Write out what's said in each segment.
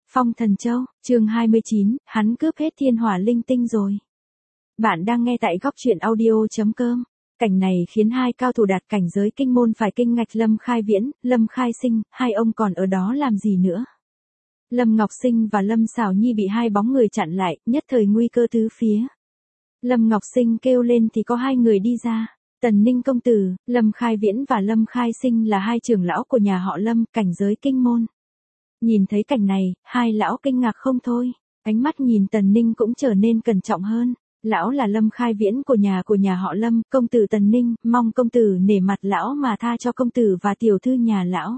Phong Thần Châu, chương 29, hắn cướp hết thiên hỏa linh tinh rồi. Bạn đang nghe tại góc truyện audio.com. Cảnh này khiến hai cao thủ đạt cảnh giới kinh môn phải kinh ngạch Lâm Khai Viễn, Lâm Khai Sinh, hai ông còn ở đó làm gì nữa. Lâm Ngọc Sinh và Lâm Xảo Nhi bị hai bóng người chặn lại, nhất thời nguy cơ tứ phía. Lâm Ngọc Sinh kêu lên thì có hai người đi ra. Tần Ninh công tử, Lâm Khai Viễn và Lâm Khai Sinh là hai trưởng lão của nhà họ Lâm, cảnh giới kinh môn. Nhìn thấy cảnh này, hai lão kinh ngạc không thôi, ánh mắt nhìn Tần Ninh cũng trở nên cẩn trọng hơn. Lão là Lâm Khai Viễn của nhà họ Lâm, công tử Tần Ninh, mong công tử nể mặt lão mà tha cho công tử và tiểu thư nhà lão.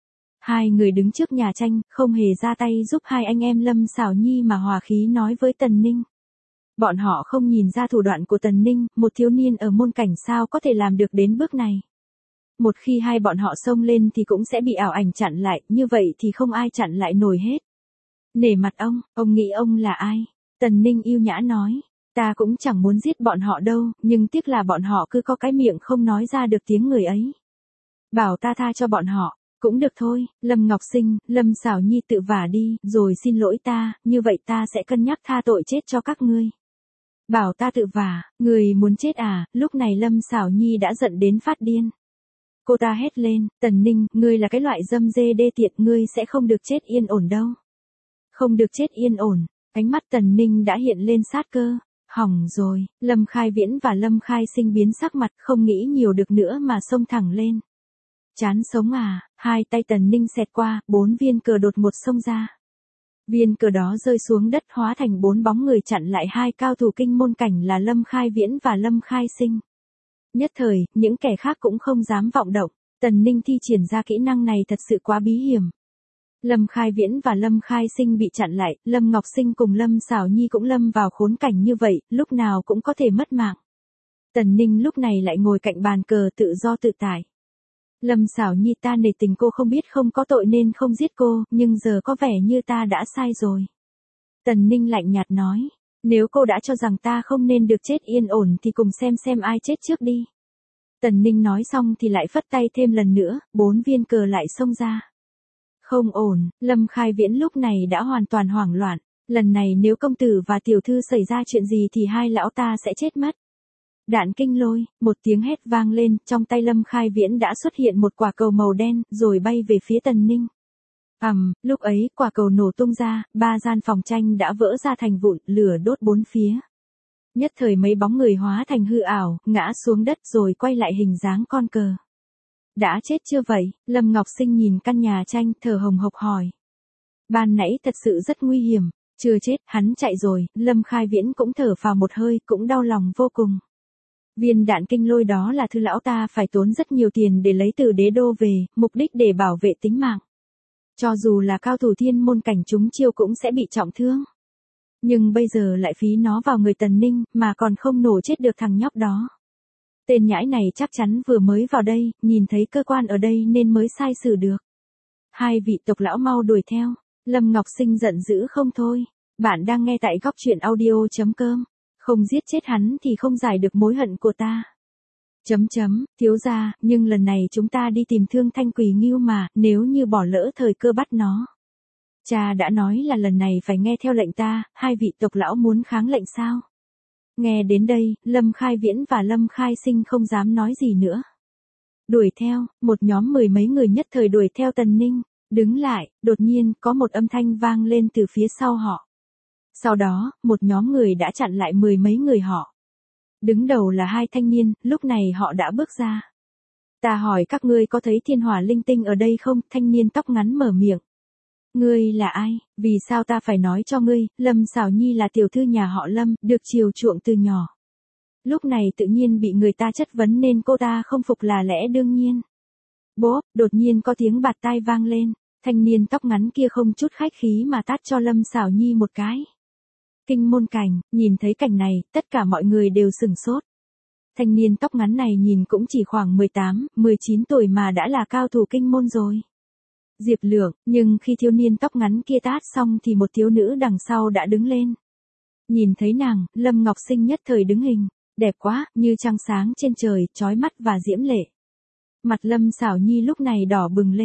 Hai người đứng trước nhà tranh, không hề ra tay giúp hai anh em Lâm Xảo Nhi mà hòa khí nói với Tần Ninh. Bọn họ không nhìn ra thủ đoạn của Tần Ninh, một thiếu niên ở môn cảnh sao có thể làm được đến bước này. Một khi hai bọn họ xông lên thì cũng sẽ bị ảo ảnh chặn lại, như vậy thì không ai chặn lại nổi hết. Nể mặt ông nghĩ ông là ai? Tần Ninh yêu nhã nói, ta cũng chẳng muốn giết bọn họ đâu, nhưng tiếc là bọn họ cứ có cái miệng không nói ra được tiếng người ấy. Bảo ta tha cho bọn họ, cũng được thôi, Lâm Ngọc Sinh, Lâm Xảo Nhi tự vả đi, rồi xin lỗi ta, như vậy ta sẽ cân nhắc tha tội chết cho các ngươi. Bảo ta tự vả, người muốn chết à? Lúc này Lâm Xảo Nhi đã giận đến phát điên. Cô ta hét lên, Tần Ninh, ngươi là cái loại dâm dê đê tiện, ngươi sẽ không được chết yên ổn đâu. Không được chết yên ổn, ánh mắt Tần Ninh đã hiện lên sát cơ. Hỏng rồi, Lâm Khai Viễn và Lâm Khai Sinh biến sắc mặt, không nghĩ nhiều được nữa mà xông thẳng lên. Chán sống à? Hai tay Tần Ninh xẹt qua, 4 viên cờ đột một xông ra. Viên cờ đó rơi xuống đất hóa thành 4 bóng người chặn lại hai cao thủ kinh môn cảnh là Lâm Khai Viễn và Lâm Khai Sinh. Nhất thời, những kẻ khác cũng không dám vọng động, Tần Ninh thi triển ra kỹ năng này thật sự quá bí hiểm. Lâm Khai Viễn và Lâm Khai Sinh bị chặn lại, Lâm Ngọc Sinh cùng Lâm Xảo Nhi cũng lâm vào khốn cảnh như vậy, lúc nào cũng có thể mất mạng. Tần Ninh lúc này lại ngồi cạnh bàn cờ tự do tự tại. Lâm Xảo Nhi, ta nể tình cô không biết không có tội nên không giết cô, nhưng giờ có vẻ như ta đã sai rồi. Tần Ninh lạnh nhạt nói, nếu cô đã cho rằng ta không nên được chết yên ổn thì cùng xem ai chết trước đi. Tần Ninh nói xong thì lại phất tay thêm lần nữa, 4 viên cờ lại xông ra. Không ổn, Lâm Khai Viễn lúc này đã hoàn toàn hoảng loạn, lần này nếu công tử và tiểu thư xảy ra chuyện gì thì hai lão ta sẽ chết mất. Đạn kinh lôi, một tiếng hét vang lên, trong tay Lâm Khai Viễn đã xuất hiện một quả cầu màu đen, rồi bay về phía Tần Ninh. Lúc ấy, quả cầu nổ tung ra, 3 gian phòng tranh đã vỡ ra thành vụn, lửa đốt 4 phía. Nhất thời mấy bóng người hóa thành hư ảo, ngã xuống đất rồi quay lại hình dáng con cờ. Đã chết chưa vậy? Lâm Ngọc Sinh nhìn căn nhà tranh, thở hồng hộc hỏi. Ban nãy thật sự rất nguy hiểm, chưa chết, hắn chạy rồi. Lâm Khai Viễn cũng thở phào một hơi, cũng đau lòng vô cùng. Viên đạn kinh lôi đó là thứ lão ta phải tốn rất nhiều tiền để lấy từ đế đô về, mục đích để bảo vệ tính mạng. Cho dù là cao thủ thiên môn cảnh chúng chiêu cũng sẽ bị trọng thương. Nhưng bây giờ lại phí nó vào người Tần Ninh, mà còn không nổ chết được thằng nhóc đó. Tên nhãi này chắc chắn vừa mới vào đây, nhìn thấy cơ quan ở đây nên mới sai xử được. Hai vị tộc lão mau đuổi theo. Lâm Ngọc Sinh giận dữ không thôi. Bạn đang nghe tại góc truyện audio.com. Không giết chết hắn thì không giải được mối hận của ta. Thiếu gia, nhưng lần này chúng ta đi tìm Thương Thanh Quỳ Ngưu mà, nếu như bỏ lỡ thời cơ bắt nó. Cha đã nói là lần này phải nghe theo lệnh ta, hai vị tộc lão muốn kháng lệnh sao? Nghe đến đây, Lâm Khai Viễn và Lâm Khai Sinh không dám nói gì nữa. Đuổi theo, một nhóm 10 mấy người nhất thời đuổi theo Tần Ninh, đứng lại, đột nhiên có một âm thanh vang lên từ phía sau họ. Sau đó, một nhóm người đã chặn lại 10 mấy người họ. Đứng đầu là hai thanh niên, lúc này họ đã bước ra. Ta hỏi các ngươi có thấy thiên hỏa linh tinh ở đây không? Thanh niên tóc ngắn mở miệng. Ngươi là ai? Vì sao ta phải nói cho ngươi? Lâm Xảo Nhi là tiểu thư nhà họ Lâm, được chiều chuộng từ nhỏ. Lúc này tự nhiên bị người ta chất vấn nên cô ta không phục là lẽ đương nhiên. Bốp, đột nhiên có tiếng bạt tai vang lên. Thanh niên tóc ngắn kia không chút khách khí mà tát cho Lâm Xảo Nhi một cái. Kinh môn cảnh, nhìn thấy cảnh này, tất cả mọi người đều sửng sốt. Thanh niên tóc ngắn này nhìn cũng chỉ khoảng 18, 19 tuổi mà đã là cao thủ kinh môn rồi. Diệp Lượng, nhưng khi thiếu niên tóc ngắn kia tát xong thì một thiếu nữ đằng sau đã đứng lên. Nhìn thấy nàng, Lâm Ngọc Sinh nhất thời đứng hình, đẹp quá, như trăng sáng trên trời, chói mắt và diễm lệ. Mặt Lâm Xảo Nhi lúc này đỏ bừng lên,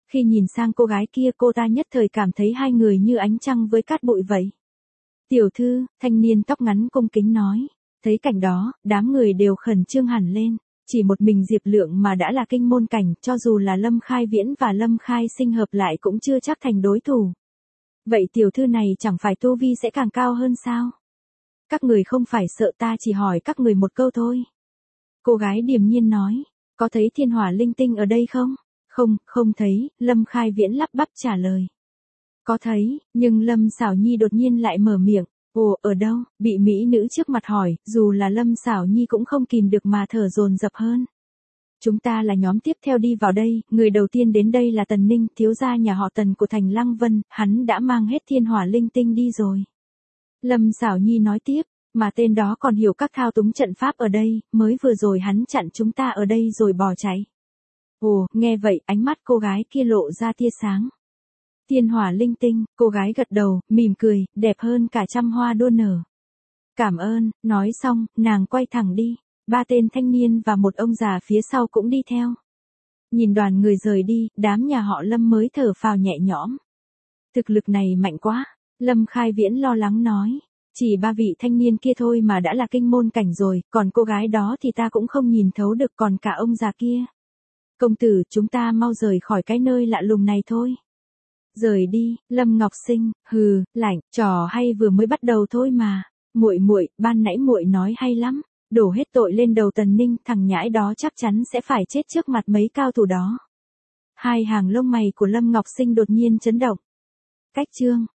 Khi nhìn sang cô gái kia cô ta nhất thời cảm thấy hai người như ánh trăng với cát bụi vậy. Tiểu thư, thanh niên tóc ngắn cung kính nói. Thấy cảnh đó, đám người đều khẩn trương hẳn lên. Chỉ một mình Diệp Lượng mà đã là kinh môn cảnh, cho dù là Lâm Khai Viễn và Lâm Khai Sinh hợp lại cũng chưa chắc thành đối thủ. Vậy tiểu thư này chẳng phải tu vi sẽ càng cao hơn sao? Các người không phải sợ ta chỉ hỏi các người một câu thôi. Cô gái điềm nhiên nói, có thấy thiên hỏa linh tinh ở đây không? Không, không thấy, Lâm Khai Viễn lắp bắp trả lời. Có thấy, nhưng Lâm Xảo Nhi đột nhiên lại mở miệng. Ồ, ở đâu? Bị mỹ nữ trước mặt hỏi, dù là Lâm Xảo Nhi cũng không kìm được mà thở dồn dập hơn. Chúng ta là nhóm tiếp theo đi vào đây, người đầu tiên đến đây là Tần Ninh, thiếu gia nhà họ Tần của thành Lăng Vân, hắn đã mang hết thiên hỏa linh tinh đi rồi. Lâm Xảo Nhi nói tiếp, mà tên đó còn hiểu các thao túng trận pháp ở đây, mới vừa rồi hắn chặn chúng ta ở đây rồi bỏ chạy. Ồ, nghe vậy, ánh mắt cô gái kia lộ ra tia sáng. Thiên hỏa linh tinh, cô gái gật đầu, mỉm cười, đẹp hơn cả trăm hoa đua nở. Cảm ơn, nói xong, nàng quay thẳng đi. 3 tên thanh niên và một ông già phía sau cũng đi theo. Nhìn đoàn người rời đi, đám nhà họ Lâm mới thở phào nhẹ nhõm. Thực lực này mạnh quá, Lâm Khai Viễn lo lắng nói. Chỉ 3 vị thanh niên kia thôi mà đã là kinh môn cảnh rồi, còn cô gái đó thì ta cũng không nhìn thấu được, còn cả ông già kia. Công tử, chúng ta mau rời khỏi cái nơi lạ lùng này thôi. Rời đi, Lâm Ngọc Sinh, hừ, lạnh, trò hay vừa mới bắt đầu thôi mà. Muội, ban nãy muội nói hay lắm, đổ hết tội lên đầu Tần Ninh, thằng nhãi đó chắc chắn sẽ phải chết trước mặt mấy cao thủ đó. Hai hàng lông mày của Lâm Ngọc Sinh đột nhiên chấn động. Cách chương